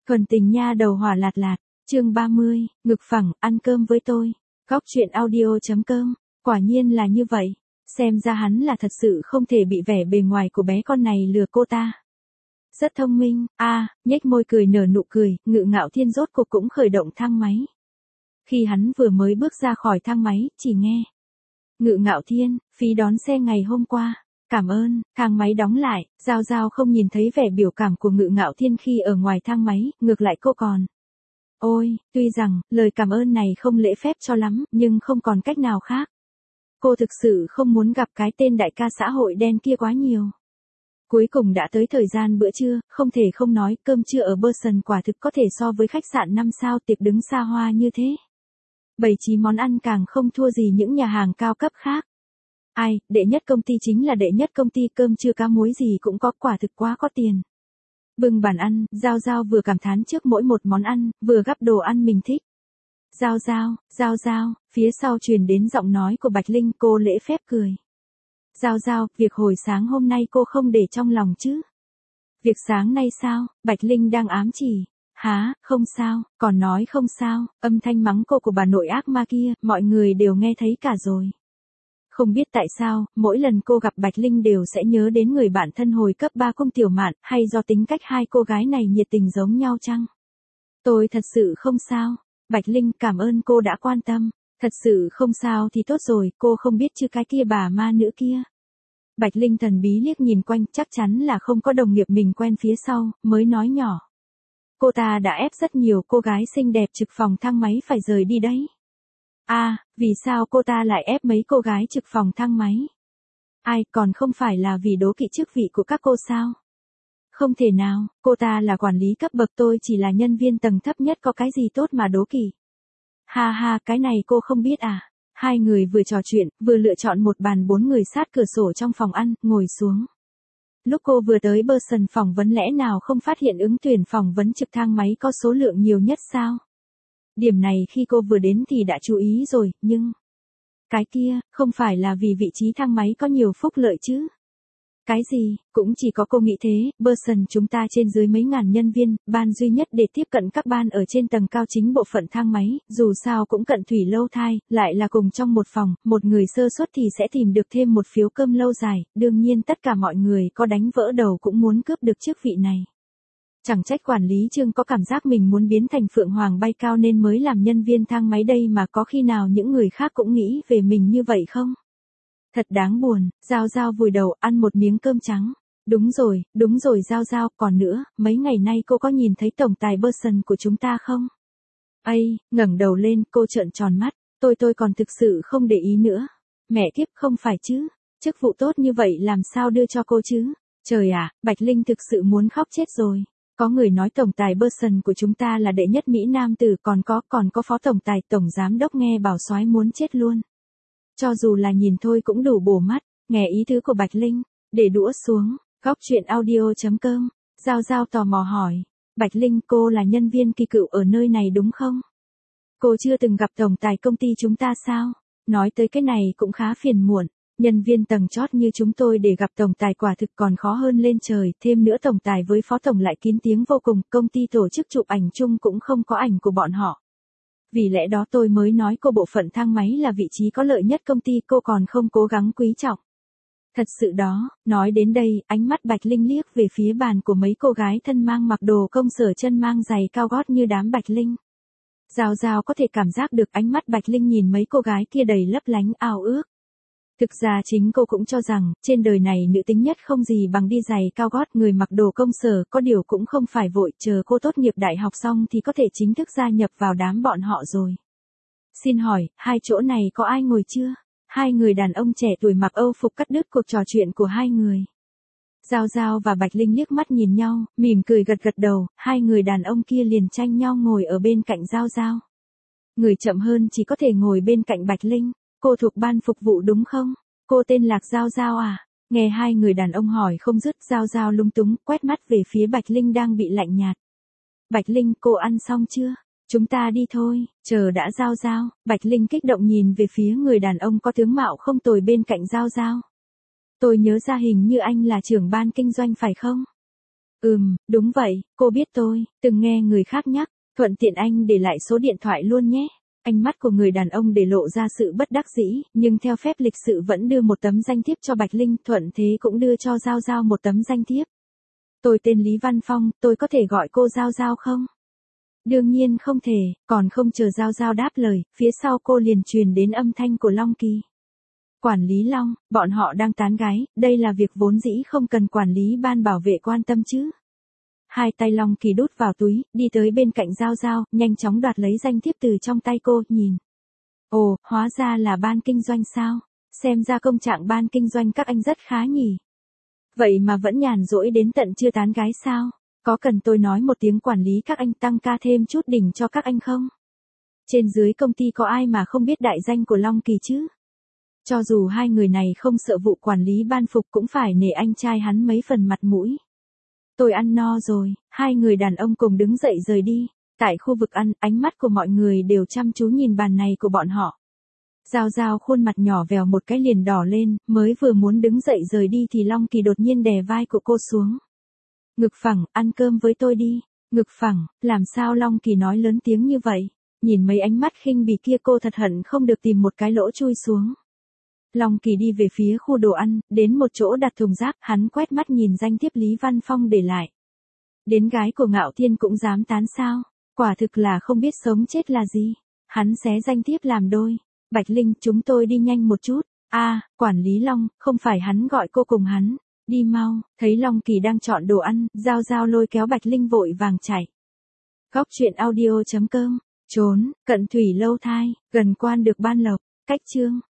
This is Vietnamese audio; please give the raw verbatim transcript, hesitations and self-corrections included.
Thuần tình nha đầu hỏa lạt lạt, chương ba mươi, ngực phẳng, ăn cơm với tôi. Góc truyện audio.com, quả nhiên là như vậy. Xem ra hắn là thật sự không thể bị vẻ bề ngoài của bé con này lừa cô ta. Rất thông minh, a à, nhếch môi cười nở nụ cười, Ngự Ngạo Thiên rốt cuộc cũng khởi động thang máy. Khi hắn vừa mới bước ra khỏi thang máy, chỉ nghe. Ngự Ngạo Thiên, phí đón xe ngày hôm qua. Cảm ơn, thang máy đóng lại, Giao Giao không nhìn thấy vẻ biểu cảm của Ngự Ngạo Thiên khi ở ngoài thang máy, ngược lại cô còn. Ôi, tuy rằng, lời cảm ơn này không lễ phép cho lắm, nhưng không còn cách nào khác. Cô thực sự không muốn gặp cái tên đại ca xã hội đen kia quá nhiều. Cuối cùng đã tới thời gian bữa trưa, không thể không nói, cơm trưa ở Burson quả thực có thể so với khách sạn năm sao tiệc đứng xa hoa như thế. Bày trí món ăn càng không thua gì những nhà hàng cao cấp khác. Ai, đệ nhất công ty chính là đệ nhất công ty, cơm trưa cá muối gì cũng có, quả thực quá có tiền. Bưng bàn ăn, Giao Giao vừa cảm thán trước mỗi một món ăn, vừa gắp đồ ăn mình thích. Giao Giao, Giao Giao, phía sau truyền đến giọng nói của Bạch Linh, cô lễ phép cười. Giao Giao, việc hồi sáng hôm nay cô không để trong lòng chứ? Việc sáng nay sao? Bạch Linh đang ám chỉ. Há, không sao, còn nói không sao, âm thanh mắng cô của bà nội ác ma kia, mọi người đều nghe thấy cả rồi. Không biết tại sao, mỗi lần cô gặp Bạch Linh đều sẽ nhớ đến người bạn thân hồi cấp ba Cung Tiểu Mạn, hay do tính cách hai cô gái này nhiệt tình giống nhau chăng? Tôi thật sự không sao. Bạch Linh, cảm ơn cô đã quan tâm. Thật sự không sao thì tốt rồi, cô không biết chứ cái kia bà ma nữ kia. Bạch Linh thần bí liếc nhìn quanh, chắc chắn là không có đồng nghiệp mình quen phía sau, mới nói nhỏ. Cô ta đã ép rất nhiều cô gái xinh đẹp trực phòng thang máy phải rời đi đấy. A, à, vì sao cô ta lại ép mấy cô gái trực phòng thang máy? Ai, còn không phải là vì đố kỵ chức vị của các cô sao? Không thể nào, cô ta là quản lý cấp bậc, tôi chỉ là nhân viên tầng thấp nhất, có cái gì tốt mà đố kỵ? Ha ha, cái này cô không biết à? Hai người vừa trò chuyện, vừa lựa chọn một bàn bốn người sát cửa sổ trong phòng ăn, ngồi xuống. Lúc cô vừa tới Burson phỏng vấn lẽ nào không phát hiện ứng tuyển phỏng vấn trực thang máy có số lượng nhiều nhất sao? Điểm này khi cô vừa đến thì đã chú ý rồi, nhưng... Cái kia, không phải là vì vị trí thang máy có nhiều phúc lợi chứ? Cái gì, cũng chỉ có cô nghĩ thế, Burson chúng ta trên dưới mấy ngàn nhân viên, ban duy nhất để tiếp cận các ban ở trên tầng cao chính bộ phận thang máy, dù sao cũng cận thủy lâu thai, lại là cùng trong một phòng, một người sơ suất thì sẽ tìm được thêm một phiếu cơm lâu dài, đương nhiên tất cả mọi người có đánh vỡ đầu cũng muốn cướp được chức vị này. Chẳng trách quản lý Trương có cảm giác mình muốn biến thành phượng hoàng bay cao nên mới làm nhân viên thang máy đây, mà có khi nào những người khác cũng nghĩ về mình như vậy không? Thật đáng buồn. Giao Giao vùi đầu ăn một miếng cơm trắng. Đúng rồi, đúng rồi Giao Giao, còn nữa, mấy ngày nay cô có nhìn thấy tổng tài Burson của chúng ta không? Ây, ngẩng đầu lên, cô trợn tròn mắt, tôi tôi còn thực sự không để ý nữa. Mẹ kiếp, không phải chứ, chức vụ tốt như vậy làm sao đưa cho cô chứ? Trời ạ, Bạch Linh thực sự muốn khóc chết rồi. Có người nói tổng tài Burson của chúng ta là đệ nhất Mỹ Nam tử, còn có, còn có phó tổng tài, tổng giám đốc, nghe bảo soái muốn chết luôn. Cho dù là nhìn thôi cũng đủ bổ mắt, nghe ý tứ của Bạch Linh, để đũa xuống, góc truyện audio.com, Giao Giao tò mò hỏi, Bạch Linh, cô là nhân viên kỳ cựu ở nơi này đúng không? Cô chưa từng gặp tổng tài công ty chúng ta sao? Nói tới cái này cũng khá phiền muộn, nhân viên tầng chót như chúng tôi để gặp tổng tài quả thực còn khó hơn lên trời, thêm nữa tổng tài với phó tổng lại kín tiếng vô cùng, công ty tổ chức chụp ảnh chung cũng không có ảnh của bọn họ. Vì lẽ đó tôi mới nói cô bộ phận thang máy là vị trí có lợi nhất công ty, cô còn không cố gắng quý trọng. Thật sự đó, nói đến đây, ánh mắt Bạch Linh liếc về phía bàn của mấy cô gái thân mang mặc đồ công sở, chân mang giày cao gót như đám Bạch Linh. Giao Giao có thể cảm giác được ánh mắt Bạch Linh nhìn mấy cô gái kia đầy lấp lánh ao ước. Thực ra chính cô cũng cho rằng, trên đời này nữ tính nhất không gì bằng đi giày cao gót, người mặc đồ công sở, có điều cũng không phải vội, chờ cô tốt nghiệp đại học xong thì có thể chính thức gia nhập vào đám bọn họ rồi. Xin hỏi, hai chỗ này có ai ngồi chưa? Hai người đàn ông trẻ tuổi mặc Âu phục cắt đứt cuộc trò chuyện của hai người. Giao Giao và Bạch Linh liếc mắt nhìn nhau, mỉm cười gật gật đầu, hai người đàn ông kia liền tranh nhau ngồi ở bên cạnh Giao Giao. Người chậm hơn chỉ có thể ngồi bên cạnh Bạch Linh. Cô thuộc ban phục vụ đúng không? Cô tên Lạc Giao Giao à? Nghe hai người đàn ông hỏi không dứt, Giao Giao lúng túng, quét mắt về phía Bạch Linh đang bị lạnh nhạt. Bạch Linh, cô ăn xong chưa? Chúng ta đi thôi, chờ đã. Giao Giao. Bạch Linh kích động nhìn về phía người đàn ông có tướng mạo không tồi bên cạnh Giao Giao. Tôi nhớ ra hình như anh là trưởng ban kinh doanh phải không? Ừm, đúng vậy, cô biết tôi, từng nghe người khác nhắc, thuận tiện anh để lại số điện thoại luôn nhé. Ánh mắt của người đàn ông để lộ ra sự bất đắc dĩ, nhưng theo phép lịch sự vẫn đưa một tấm danh thiếp cho Bạch Linh, thuận thế cũng đưa cho Giao Giao một tấm danh thiếp. Tôi tên Lý Văn Phong, tôi có thể gọi cô Giao Giao không? Đương nhiên không thể, còn không chờ Giao Giao đáp lời, phía sau cô liền truyền đến âm thanh của Long Kỳ. Quản lý Long, bọn họ đang tán gái, đây là việc vốn dĩ không cần quản lý ban bảo vệ quan tâm chứ. Hai tay Long Kỳ đút vào túi, đi tới bên cạnh Giao Giao, nhanh chóng đoạt lấy danh thiếp từ trong tay cô, nhìn. Ồ, hóa ra là ban kinh doanh sao? Xem ra công trạng ban kinh doanh các anh rất khá nhỉ. Vậy mà vẫn nhàn rỗi đến tận chưa tán gái sao? Có cần tôi nói một tiếng quản lý các anh tăng ca thêm chút đỉnh cho các anh không? Trên dưới công ty có ai mà không biết đại danh của Long Kỳ chứ? Cho dù hai người này không sợ vụ quản lý ban phục cũng phải nể anh trai hắn mấy phần mặt mũi. Tôi ăn no rồi, hai người đàn ông cùng đứng dậy rời đi. Tại khu vực ăn, ánh mắt của mọi người đều chăm chú nhìn bàn này của bọn họ. Giao Giao khuôn mặt nhỏ vèo một cái liền đỏ lên, mới vừa muốn đứng dậy rời đi thì Long Kỳ đột nhiên đè vai của cô xuống. Ngực phẳng, ăn cơm với tôi đi. Ngực phẳng, làm sao Long Kỳ nói lớn tiếng như vậy? Nhìn mấy ánh mắt khinh bỉ kia cô thật hận không được tìm một cái lỗ chui xuống. Long Kỳ đi về phía khu đồ ăn, đến một chỗ đặt thùng rác, hắn quét mắt nhìn danh thiếp Lý Văn Phong để lại. Đến gái của Ngạo Thiên cũng dám tán sao? Quả thực là không biết sống chết là gì. Hắn xé danh thiếp làm đôi. Bạch Linh, chúng tôi đi nhanh một chút. A, à, quản lý Long, không phải hắn gọi cô cùng hắn. Đi mau, thấy Long Kỳ đang chọn đồ ăn, Giao Giao lôi kéo Bạch Linh vội vàng chạy. Góc truyện audio chấm com, trốn, cận thủy lâu thai, gần quan được ban lộc, cách chương.